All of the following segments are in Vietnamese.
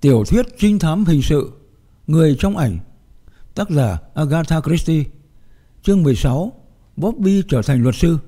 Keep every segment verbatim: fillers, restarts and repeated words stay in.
Tiểu thuyết trinh thám hình sự Người trong ảnh, tác giả Agatha Christie. Chương mười sáu. Bobby trở thành luật sư.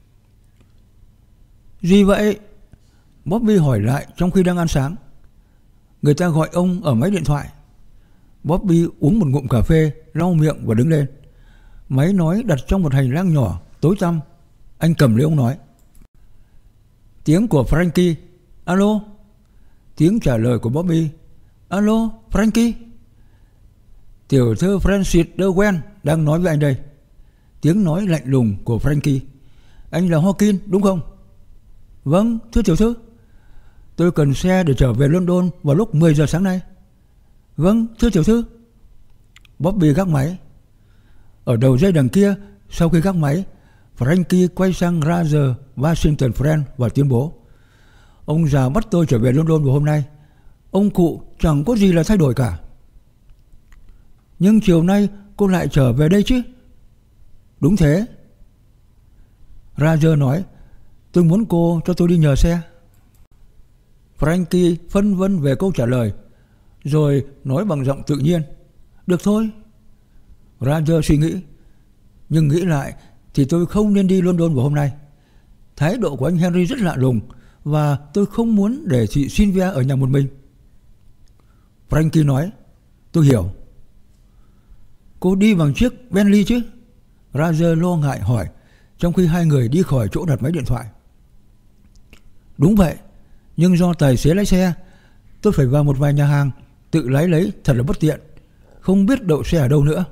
Gì vậy? Bobby hỏi lại trong khi đang ăn sáng. Người ta gọi ông ở máy điện thoại. Bobby uống một ngụm cà phê, lau miệng và đứng lên. Máy nói đặt trong một hành lang nhỏ, tối tăm. Anh cầm lấy ông nói. Tiếng của Frankie. Alo. Tiếng trả lời của Bobby. Alo, Frankie. Tiểu thư Francis Derwent đang nói với anh đây. Tiếng nói lạnh lùng của Frankie. Anh là Hawkins đúng không? Vâng, thưa tiểu thư. Tôi cần xe để trở về London vào lúc mười giờ sáng nay. Vâng, thưa tiểu thư. Bobby gác máy. Ở đầu dây đằng kia, sau khi gác máy, Frankie quay sang Roger Washington Friend và tuyên bố. Ông già bắt tôi trở về London vào hôm nay. Ông cụ chẳng có gì là thay đổi cả. Nhưng chiều nay cô lại trở về đây chứ? Đúng thế. Roger nói. Tôi muốn cô cho tôi đi nhờ xe. Frankie phân vân về câu trả lời, rồi nói bằng giọng tự nhiên. Được thôi. Roger suy nghĩ. Nhưng nghĩ lại thì tôi không nên đi London vào hôm nay. Thái độ của anh Henry rất lạ lùng, và tôi không muốn để chị Sylvia ở nhà một mình. Frankie nói. Tôi hiểu. Cô đi bằng chiếc Bentley chứ? Roger lo ngại hỏi, trong khi hai người đi khỏi chỗ đặt máy điện thoại. Đúng vậy, nhưng do tài xế lái xe, tôi phải vào một vài nhà hàng, tự lái lấy thật là bất tiện. Không biết đậu xe ở đâu nữa.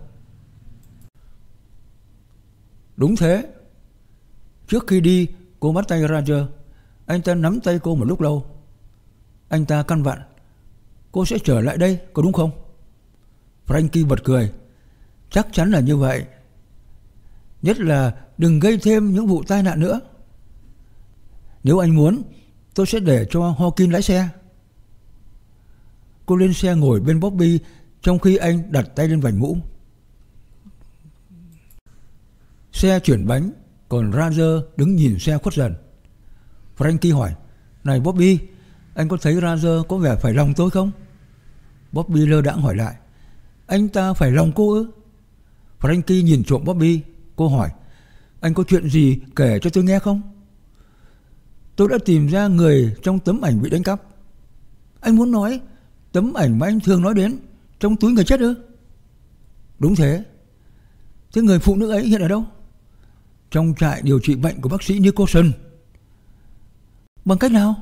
Đúng thế. Trước khi đi, cô bắt tay Roger. Anh ta nắm tay cô một lúc lâu. Anh ta căn vặn. Cô sẽ trở lại đây, có đúng không? Frankie bật cười. Chắc chắn là như vậy. Nhất là đừng gây thêm những vụ tai nạn nữa. Nếu anh muốn, tôi sẽ để cho Hawkins lái xe. Cô lên xe ngồi bên Bobby, trong khi anh đặt tay lên vành mũ. Xe chuyển bánh, còn Roger đứng nhìn xe khuất dần. Frankie hỏi. Này Bobby, anh có thấy Roger có vẻ phải lòng tôi không? Bobby lơ đãng hỏi lại. Anh ta phải lòng cô ư? Frankie nhìn trộm Bobby. Cô hỏi. Anh có chuyện gì kể cho tôi nghe không? Tôi đã tìm ra người trong tấm ảnh bị đánh cắp. Anh muốn nói tấm ảnh mà anh thường nói đến, trong túi người chết ư? Đúng thế. Thế người phụ nữ ấy hiện ở đâu? Trong trại điều trị bệnh của bác sĩ Nicholson. Bằng cách nào?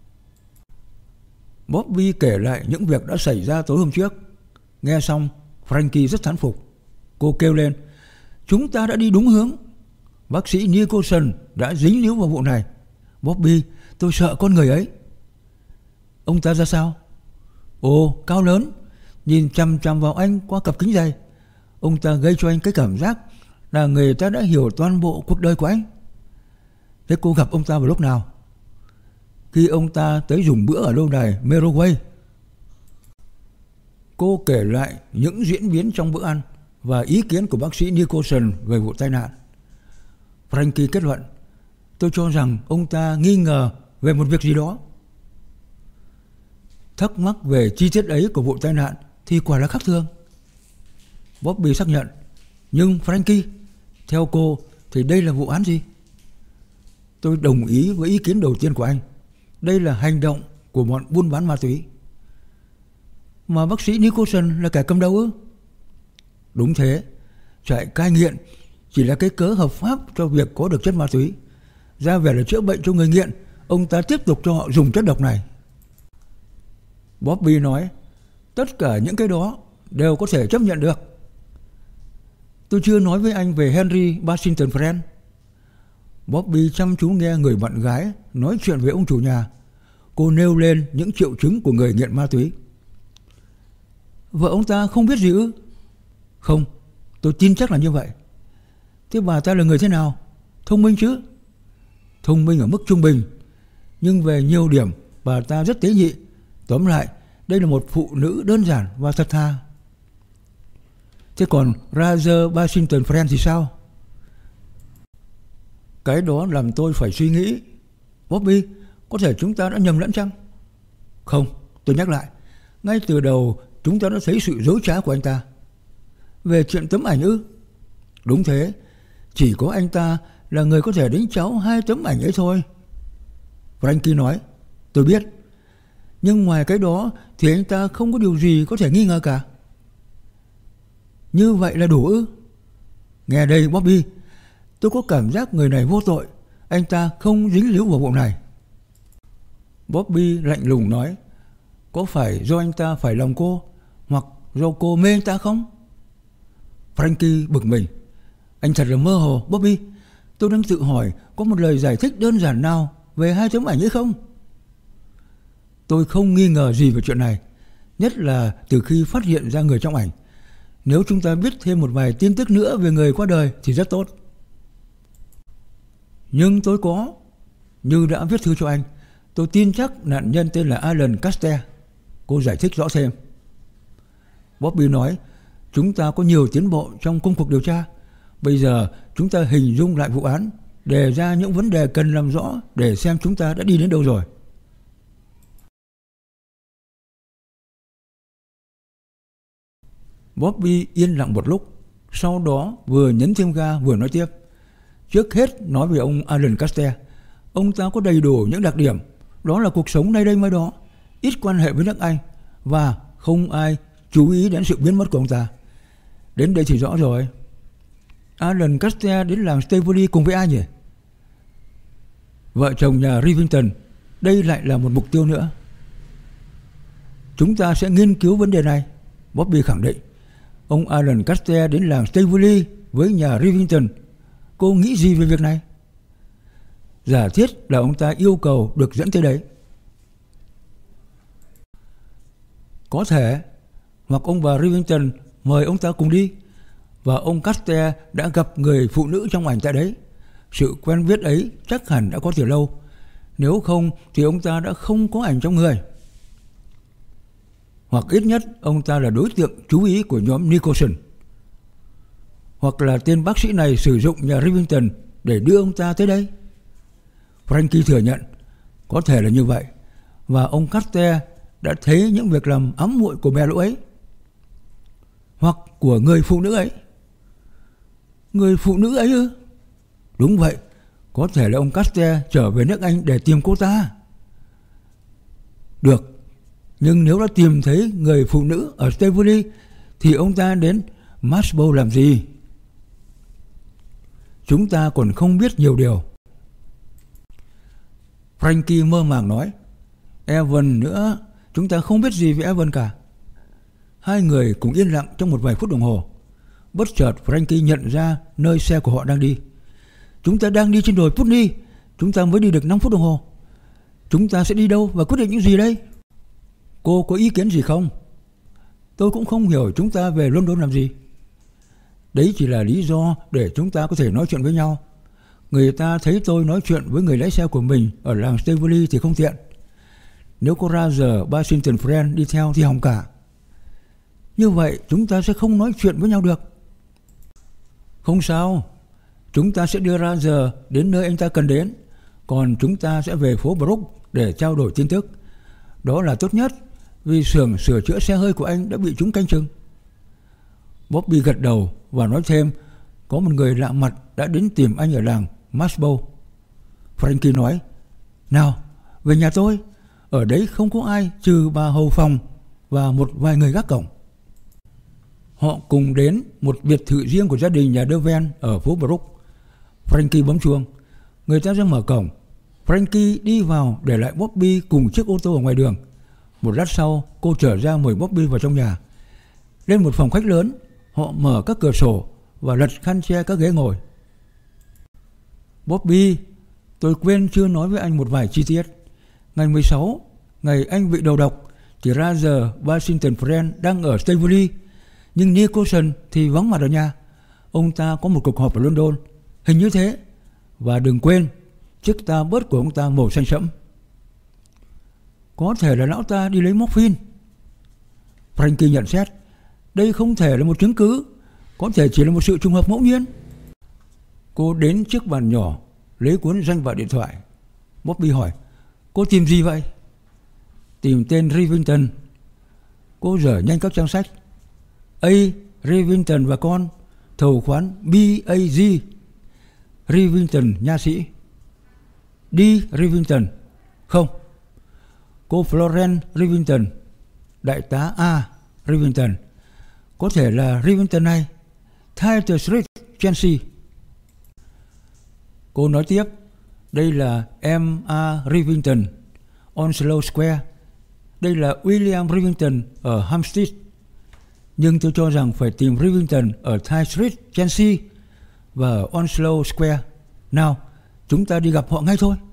Bobby kể lại những việc đã xảy ra tối hôm trước. Nghe xong, Frankie rất thán phục. Cô kêu lên. Chúng ta đã đi đúng hướng. Bác sĩ Nicholson đã dính líu vào vụ này. Bobby, tôi sợ con người ấy. Ông ta ra sao? Ồ, cao lớn, nhìn chằm chằm vào anh qua cặp kính dày. Ông ta gây cho anh cái cảm giác là người ta đã hiểu toàn bộ cuộc đời của anh. Thế cô gặp ông ta vào lúc nào? Khi ông ta tới dùng bữa ở lâu đài Merroway. Cô kể lại những diễn biến trong bữa ăn và ý kiến của bác sĩ Nicholson về vụ tai nạn. Frankie kết luận. Tôi cho rằng ông ta nghi ngờ về một việc gì đó. Thắc mắc về chi tiết ấy của vụ tai nạn thì quả là khác thường. Bobby xác nhận. Nhưng Frankie, theo cô thì đây là vụ án gì? Tôi đồng ý với ý kiến đầu tiên của anh. Đây là hành động của bọn buôn bán ma túy. Mà bác sĩ Nicholson là kẻ cầm đầu ư? Đúng thế. Trại cai nghiện chỉ là cái cớ hợp pháp cho việc có được chất ma túy. Ra vẻ là chữa bệnh cho người nghiện, ông ta tiếp tục cho họ dùng chất độc này. Bobby nói. Tất cả những cái đó đều có thể chấp nhận được. Tôi chưa nói với anh về Henry Washington Friend. Bobby chăm chú nghe người bạn gái nói chuyện với ông chủ nhà. Cô nêu lên những triệu chứng của người nghiện ma túy. Vợ ông ta không biết gì ư? Không, tôi tin chắc là như vậy. Thế bà ta là người thế nào? Thông minh chứ? Thông minh ở mức trung bình, nhưng về nhiều điểm bà ta rất tế nhị. Tóm lại, đây là một phụ nữ đơn giản và thật thà. Thế còn Roger Washington Friend thì sao? Cái đó làm tôi phải suy nghĩ. Bobby, có thể chúng ta đã nhầm lẫn chăng? Không, tôi nhắc lại, Ngay từ đầu chúng ta đã thấy sự dối trá của anh ta. Về chuyện tấm ảnh ư? Đúng thế, chỉ có anh ta là người có thể đánh cháu hai tấm ảnh ấy thôi. Frankie nói, tôi biết. Nhưng ngoài cái đó thì anh ta không có điều gì có thể nghi ngờ cả. Như vậy là đủ ư? Nghe đây Bobby, tôi có cảm giác người này vô tội. Anh ta không dính líu vào vụ này. Bobby lạnh lùng nói, có phải do anh ta phải lòng cô, hoặc do cô mê anh ta không? Frankie bực mình. Anh thật là mơ hồ, Bobby. Tôi đang tự hỏi có một lời giải thích đơn giản nào về hai tấm ảnh ấy không? Tôi không nghi ngờ gì về chuyện này, nhất là từ khi phát hiện ra người trong ảnh. Nếu chúng ta biết thêm một vài tin tức nữa về người qua đời thì rất tốt. Nhưng tôi có, như đã viết thư cho anh, tôi tin chắc nạn nhân tên là Alan Caster. Cô giải thích rõ thêm. Bobby nói, chúng ta có nhiều tiến bộ trong công cuộc điều tra. Bây giờ chúng ta hình dung lại vụ án, đề ra những vấn đề cần làm rõ để xem chúng ta đã đi đến đâu rồi. Bobby yên lặng một lúc, sau đó vừa nhấn thêm ga vừa nói tiếp. Trước hết nói về ông Alan Caster. Ông ta có đầy đủ những đặc điểm, đó là cuộc sống nay đây mai đó, ít quan hệ với nước Anh, và không ai chú ý đến sự biến mất của ông ta. Đến đây thì rõ rồi. Alan Caster đến làng Staveley cùng với ai nhỉ? Vợ chồng nhà Rivington. Đây lại là một mục tiêu nữa. Chúng ta sẽ nghiên cứu vấn đề này, Bobby khẳng định. Ông Alan Caster đến làng Staveley với nhà Rivington. Cô nghĩ gì về việc này? Giả thiết là ông ta yêu cầu được dẫn tới đấy. Có thể. Hoặc ông bà Rivington mời ông ta cùng đi, và ông Caster đã gặp người phụ nữ trong ảnh tại đấy. Sự quen biết ấy chắc hẳn đã có từ lâu. Nếu không thì ông ta đã không có ảnh trong người. Hoặc ít nhất ông ta là đối tượng chú ý của nhóm Nicholson. Hoặc là tên bác sĩ này sử dụng nhà Rivington để đưa ông ta tới đây. Frankie thừa nhận có thể là như vậy, và ông Caster đã thấy những việc làm ám muội của mẹ lũ ấy, hoặc của người phụ nữ ấy. Người phụ nữ ấy ư? Đúng vậy, có thể là ông Caster trở về nước Anh để tìm cô ta. Được, nhưng nếu đã tìm thấy người phụ nữ ở Staveley thì ông ta đến Marshbow làm gì? Chúng ta còn không biết nhiều điều. Frankie mơ màng nói. Evan nữa, chúng ta không biết gì về Evan cả. Hai người cùng yên lặng trong một vài phút đồng hồ. Bất chợt Frankie nhận ra nơi xe của họ đang đi. Chúng ta đang đi trên đồi Putney. Chúng ta mới đi được năm phút đồng hồ. Chúng ta sẽ đi đâu và quyết định những gì đây? Cô có ý kiến gì không? Tôi cũng không hiểu chúng ta về London làm gì. Đấy chỉ là lý do để chúng ta có thể nói chuyện với nhau. Người ta thấy tôi nói chuyện với người lái xe của mình ở làng Staveley thì không tiện. Nếu có Roger Washington Friend đi theo thì hỏng cả. Như vậy chúng ta sẽ không nói chuyện với nhau được. Không sao, chúng ta sẽ đưa Roger đến nơi anh ta cần đến, còn chúng ta sẽ về phố Brook để trao đổi tin tức. Đó là tốt nhất, vì xưởng sửa chữa xe hơi của anh đã bị chúng canh chừng. Bobby gật đầu và nói thêm, có một người lạ mặt đã đến tìm anh ở làng Marshbow. Frankie nói, nào, về nhà tôi. Ở đấy không có ai trừ bà hầu phòng và một vài người gác cổng. Họ cùng đến một biệt thự riêng của gia đình nhà Deven ở phố Brook. Frankie bấm chuông. Người ta ra mở cổng. Frankie đi vào để lại Bobby cùng chiếc ô tô ở ngoài đường. Một lát sau, cô trở ra mời Bobby vào trong nhà. Lên một phòng khách lớn, họ mở các cửa sổ và lật khăn che các ghế ngồi. Bobby, tôi quên chưa nói với anh một vài chi tiết. Ngày mười sáu, ngày anh bị đầu độc, thì Roger Washington Friend đang ở Staveley, nhưng Nicholson thì vắng mặt ở nhà. Ông ta có một cuộc họp ở London, hình như thế. Và đừng quên, chiếc ta bớt của ông ta màu xanh sẫm. Có thể là lão ta đi lấy morphine. Frankie nhận xét, đây không thể là một chứng cứ, có thể chỉ là một sự trùng hợp ngẫu nhiên. Cô đến chiếc bàn nhỏ, lấy cuốn danh bạ điện thoại. Bobby hỏi, cô tìm gì vậy? Tìm tên Rivington. Cô dở nhanh các trang sách. A. Rivington và con, thầu khoán B A G. Rivington nha sĩ. D. Rivington. Không. Cô Florence Rivington, đại tá A. Rivington. Có thể là Rivington này, Tite Street, Chelsea. Cô nói tiếp, đây là M A Rivington, Onslow Square. Đây là William Rivington ở Hampstead. Nhưng tôi cho rằng phải tìm Rivington ở Tite Street, Chelsea và ở Onslow Square. Nào, chúng ta đi gặp họ ngay thôi.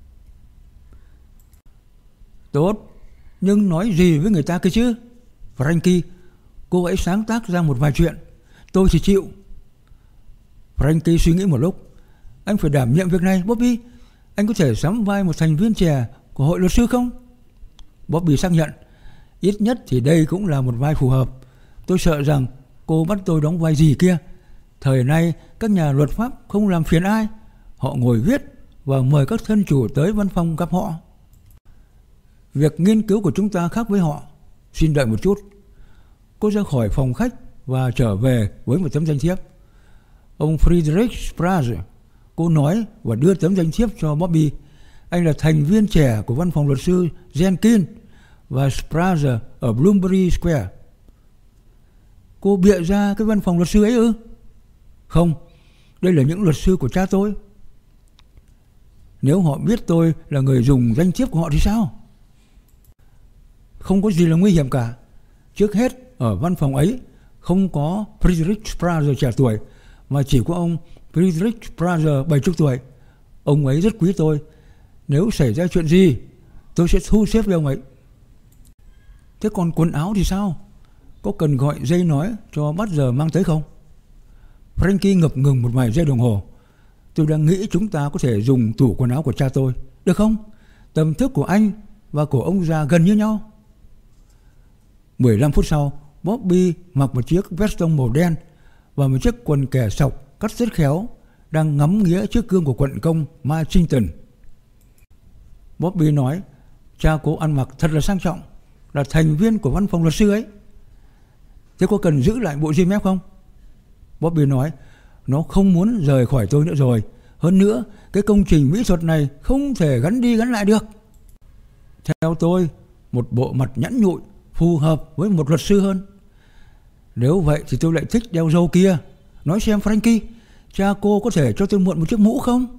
Tốt, nhưng nói gì với người ta cơ chứ? Frankie, cô hãy sáng tác ra một vài chuyện, tôi thì chịu. Frankie suy nghĩ một lúc. Anh phải đảm nhiệm việc này, Bobby. Anh có thể sắm vai một thành viên trẻ của hội luật sư không? Bobby xác nhận. Ít nhất thì đây cũng là một vai phù hợp. Tôi sợ rằng cô bắt tôi đóng vai gì kia. Thời nay các nhà luật pháp không làm phiền ai. Họ ngồi viết và mời các thân chủ tới văn phòng gặp họ. Việc nghiên cứu của chúng ta khác với họ. Xin đợi một chút. Cô ra khỏi phòng khách và trở về với một tấm danh thiếp. Ông Friedrich Sprague. Cô nói và đưa tấm danh thiếp cho Bobby. Anh là thành viên trẻ của văn phòng luật sư Jenkins và Sprague ở Bloomsbury Square. Cô bịa ra cái văn phòng luật sư ấy ư? Không, đây là những luật sư của cha tôi. Nếu họ biết tôi là người dùng danh thiếp của họ thì sao? Không có gì là nguy hiểm cả. Trước hết, ở văn phòng ấy không có Friedrich Sprague trẻ tuổi, mà chỉ có ông Friedrich Sprague bảy mươi tuổi. Ông ấy rất quý tôi. Nếu xảy ra chuyện gì, tôi sẽ thu xếp với ông ấy. Thế còn quần áo thì sao? Có cần gọi dây nói cho bắt giờ mang tới không? Frankie ngập ngừng một vài giây đồng hồ. Tôi đang nghĩ chúng ta có thể dùng tủ quần áo của cha tôi, được không? Tầm thức của anh và của ông già gần như nhau. mười lăm phút sau, Bobby mặc một chiếc veston màu đen và một chiếc quần kẻ sọc cắt rất khéo, đang ngắm nghía trước gương của quận công Marchington. Bobby nói, cha cố ăn mặc thật là sang trọng, là thành viên của văn phòng luật sư ấy. Thế có cần giữ lại bộ rim ép không? Bobby nói, nó không muốn rời khỏi tôi nữa rồi. Hơn nữa, cái công trình mỹ thuật này không thể gắn đi gắn lại được. Theo tôi, một bộ mặt nhẵn nhụi phù hợp với một luật sư hơn. Nếu vậy thì tôi lại thích đeo râu kia. Nói xem Frankie, cha cô có thể cho tôi mượn một chiếc mũ không?